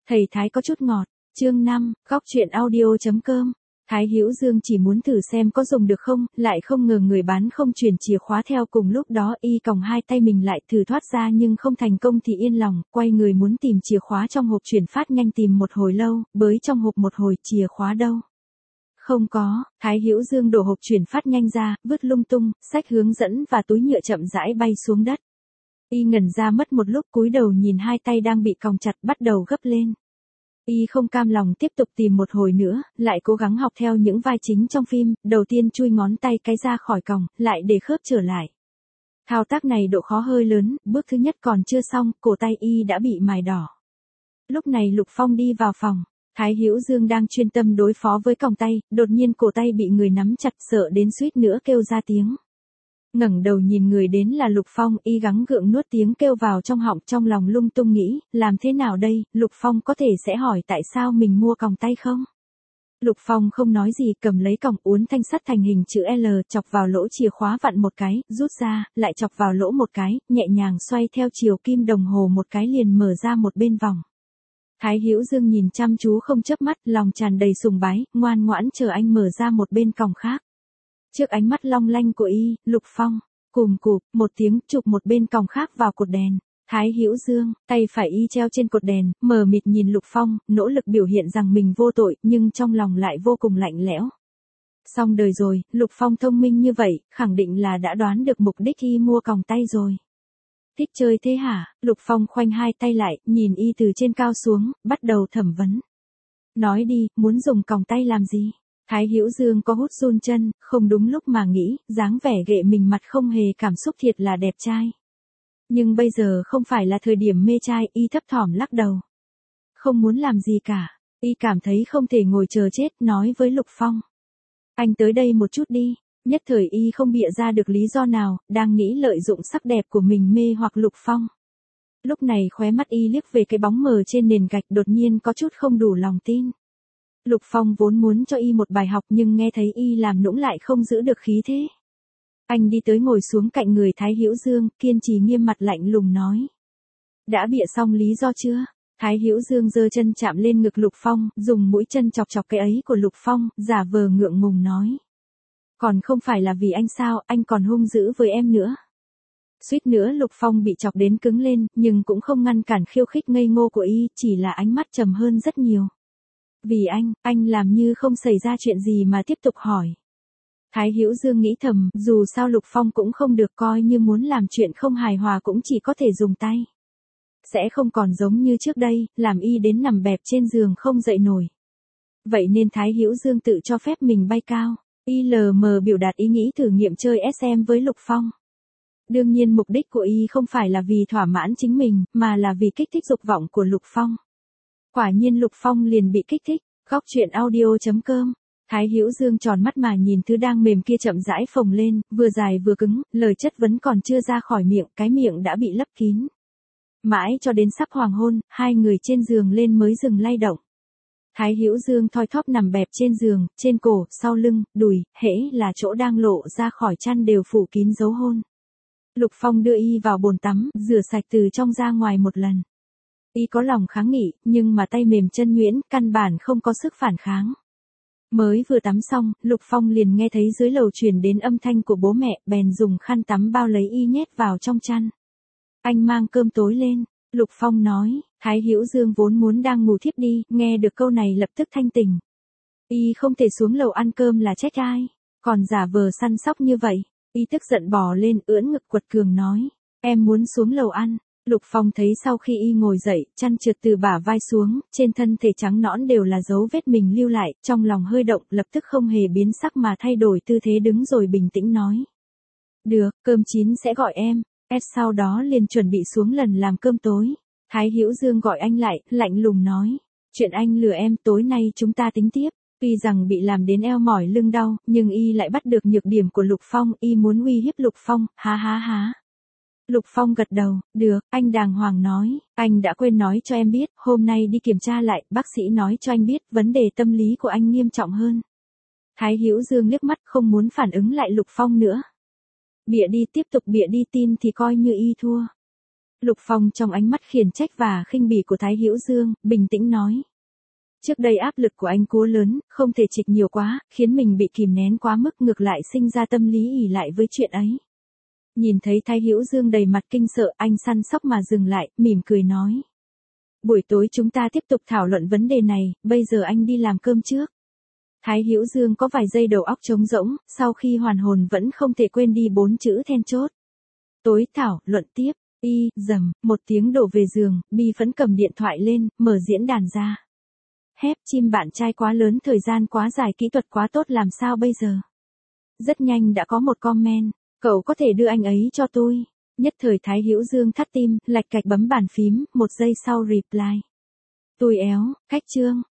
Thầy Thái có chút ngọt. Chương 5, góc chuyện audio.com. Thái Hữu Dương chỉ muốn thử xem có dùng được không, lại không ngờ người bán không chuyển chìa khóa theo. Cùng lúc đó y còng hai tay mình lại thử thoát ra nhưng không thành công thì yên lòng, quay người muốn tìm chìa khóa trong hộp chuyển phát nhanh, tìm một hồi lâu, bới trong hộp một hồi, chìa khóa đâu? Không có. Thái Hữu Dương đổ hộp chuyển phát nhanh ra, vứt lung tung, sách hướng dẫn và túi nhựa chậm rãi bay xuống đất. Y ngẩn ra mất một lúc, cúi đầu nhìn hai tay đang bị còng chặt, bắt đầu gấp lên. Y không cam lòng tiếp tục tìm một hồi nữa, lại cố gắng học theo những vai chính trong phim, đầu tiên chui ngón tay cái ra khỏi còng, lại để khớp trở lại. Thao tác này độ khó hơi lớn, bước thứ nhất còn chưa xong, cổ tay Y đã bị mài đỏ. Lúc này Lục Phong đi vào phòng, Thái Hữu Dương đang chuyên tâm đối phó với còng tay, đột nhiên cổ tay bị người nắm chặt, sợ đến suýt nữa kêu ra tiếng. Ngẩng đầu nhìn người đến là Lục Phong, Y gắng gượng nuốt tiếng kêu vào trong họng, trong lòng lung tung nghĩ, làm thế nào đây? Lục Phong có thể sẽ hỏi tại sao mình mua còng tay không? Lục Phong không nói gì, cầm lấy còng uốn thanh sắt thành hình chữ L, chọc vào lỗ chìa khóa vặn một cái, rút ra, lại chọc vào lỗ một cái, nhẹ nhàng xoay theo chiều kim đồng hồ một cái liền mở ra một bên vòng. Thái Hữu Dương nhìn chăm chú không chớp mắt, lòng tràn đầy sùng bái, ngoan ngoãn chờ anh mở ra một bên còng khác. Trước ánh mắt long lanh của Y, Lục Phong, cùm cụp, một tiếng chụp một bên còng khác vào cột đèn. Thái Hữu Dương, tay phải Y treo trên cột đèn, mờ mịt nhìn Lục Phong, nỗ lực biểu hiện rằng mình vô tội, nhưng trong lòng lại vô cùng lạnh lẽo. Xong đời rồi, Lục Phong thông minh như vậy, khẳng định là đã đoán được mục đích Y mua còng tay rồi. Thích chơi thế hả? Lục Phong khoanh hai tay lại, nhìn Y từ trên cao xuống, bắt đầu thẩm vấn. Nói đi, muốn dùng còng tay làm gì? Thái Hữu Dương có hút run chân, không đúng lúc mà nghĩ, dáng vẻ ghệ mình mặt không hề cảm xúc thiệt là đẹp trai. Nhưng bây giờ không phải là thời điểm mê trai, Y thấp thỏm lắc đầu. Không muốn làm gì cả, Y cảm thấy không thể ngồi chờ chết, nói với Lục Phong. Anh tới đây một chút đi, nhất thời Y không bịa ra được lý do nào, đang nghĩ lợi dụng sắc đẹp của mình mê hoặc Lục Phong. Lúc này khóe mắt Y liếc về cái bóng mờ trên nền gạch, đột nhiên có chút không đủ lòng tin. Lục Phong vốn muốn cho Y một bài học nhưng nghe thấy Y làm nũng lại không giữ được khí thế. Anh đi tới ngồi xuống cạnh người Thái Hữu Dương, kiên trì nghiêm mặt lạnh lùng nói. Đã bịa xong lý do chưa? Thái Hữu Dương giơ chân chạm lên ngực Lục Phong, dùng mũi chân chọc chọc cái ấy của Lục Phong, giả vờ ngượng ngùng nói. Còn không phải là vì anh sao, anh còn hung dữ với em nữa. Suýt nữa Lục Phong bị chọc đến cứng lên, nhưng cũng không ngăn cản khiêu khích ngây ngô của Y, chỉ là ánh mắt trầm hơn rất nhiều. Vì anh làm như không xảy ra chuyện gì mà tiếp tục hỏi. Thái Hữu Dương nghĩ thầm, dù sao Lục Phong cũng không được, coi như muốn làm chuyện không hài hòa cũng chỉ có thể dùng tay. Sẽ không còn giống như trước đây, làm Y đến nằm bẹp trên giường không dậy nổi. Vậy nên Thái Hữu Dương tự cho phép mình bay cao. Y lờ mờ biểu đạt ý nghĩ thử nghiệm chơi SM với Lục Phong. Đương nhiên mục đích của Y không phải là vì thỏa mãn chính mình, mà là vì kích thích dục vọng của Lục Phong. Quả nhiên Lục Phong liền bị kích thích. Góc chuyện audio.com. Thái Hữu Dương tròn mắt mà nhìn thứ đang mềm kia chậm rãi phồng lên, vừa dài vừa cứng, lời chất vấn còn chưa ra khỏi miệng, cái miệng đã bị lấp kín. Mãi cho đến sắp hoàng hôn, hai người trên giường lên mới dừng lay động. Thái Hữu Dương thoi thóp nằm bẹp trên giường, trên cổ, sau lưng, đùi, hễ là chỗ đang lộ ra khỏi chăn đều phủ kín dấu hôn. Lục Phong đưa Y vào bồn tắm, rửa sạch từ trong ra ngoài một lần. Y có lòng kháng nghị, nhưng mà tay mềm chân nhuyễn, căn bản không có sức phản kháng. Mới vừa tắm xong, Lục Phong liền nghe thấy dưới lầu truyền đến âm thanh của bố mẹ, bèn dùng khăn tắm bao lấy Y nhét vào trong chăn. Anh mang cơm tối lên, Lục Phong nói. Thái Hữu Dương vốn muốn đang ngủ thiếp đi, nghe được câu này lập tức thanh tỉnh. Y không thể xuống lầu ăn cơm là trách ai, còn giả vờ săn sóc như vậy. Y tức giận bò lên, ưỡn ngực quật cường nói. Em muốn xuống lầu ăn. Lục Phong thấy sau khi Y ngồi dậy, chăn trượt từ bả vai xuống, trên thân thể trắng nõn đều là dấu vết mình lưu lại, trong lòng hơi động, lập tức không hề biến sắc mà thay đổi tư thế đứng rồi bình tĩnh nói. Được, cơm chín sẽ gọi em. Sau đó liền chuẩn bị xuống lần làm cơm tối. Thái Hữu Dương gọi anh lại, lạnh lùng nói. Chuyện anh lừa em, tối nay chúng ta tính tiếp. Tuy rằng bị làm đến eo mỏi lưng đau, nhưng Y lại bắt được nhược điểm của Lục Phong, Y muốn uy hiếp Lục Phong, há há há. Lục Phong gật đầu, được, anh đàng hoàng nói, anh đã quên nói cho em biết, hôm nay đi kiểm tra lại, bác sĩ nói cho anh biết, vấn đề tâm lý của anh nghiêm trọng hơn. Thái Hữu Dương liếc mắt không muốn phản ứng lại Lục Phong nữa. Bịa đi, tiếp tục bịa đi, tin thì coi như Y thua. Lục Phong trong ánh mắt khiển trách và khinh bỉ của Thái Hữu Dương, bình tĩnh nói. Trước đây áp lực của anh quá lớn, không thể trịch nhiều quá, khiến mình bị kìm nén quá mức, ngược lại sinh ra tâm lý ỷ lại với chuyện ấy. Nhìn thấy Thái Hữu Dương đầy mặt kinh sợ, anh săn sóc mà dừng lại, mỉm cười nói. Buổi tối chúng ta tiếp tục thảo luận vấn đề này, bây giờ anh đi làm cơm trước. Thái Hữu Dương có vài giây đầu óc trống rỗng, sau khi hoàn hồn vẫn không thể quên đi 4 chữ then chốt. Tối thảo luận tiếp, dầm, một tiếng đổ về giường, Bi Phẫn cầm điện thoại lên, mở diễn đàn ra. Hép chim bạn trai quá lớn, thời gian quá dài, kỹ thuật quá tốt, làm sao bây giờ? Rất nhanh đã có một comment, cậu có thể đưa anh ấy cho tôi. Nhất thời Thái Hữu Dương thắt tim, lạch cạch bấm bàn phím, 1 giây sau reply. Tôi éo, cách chương.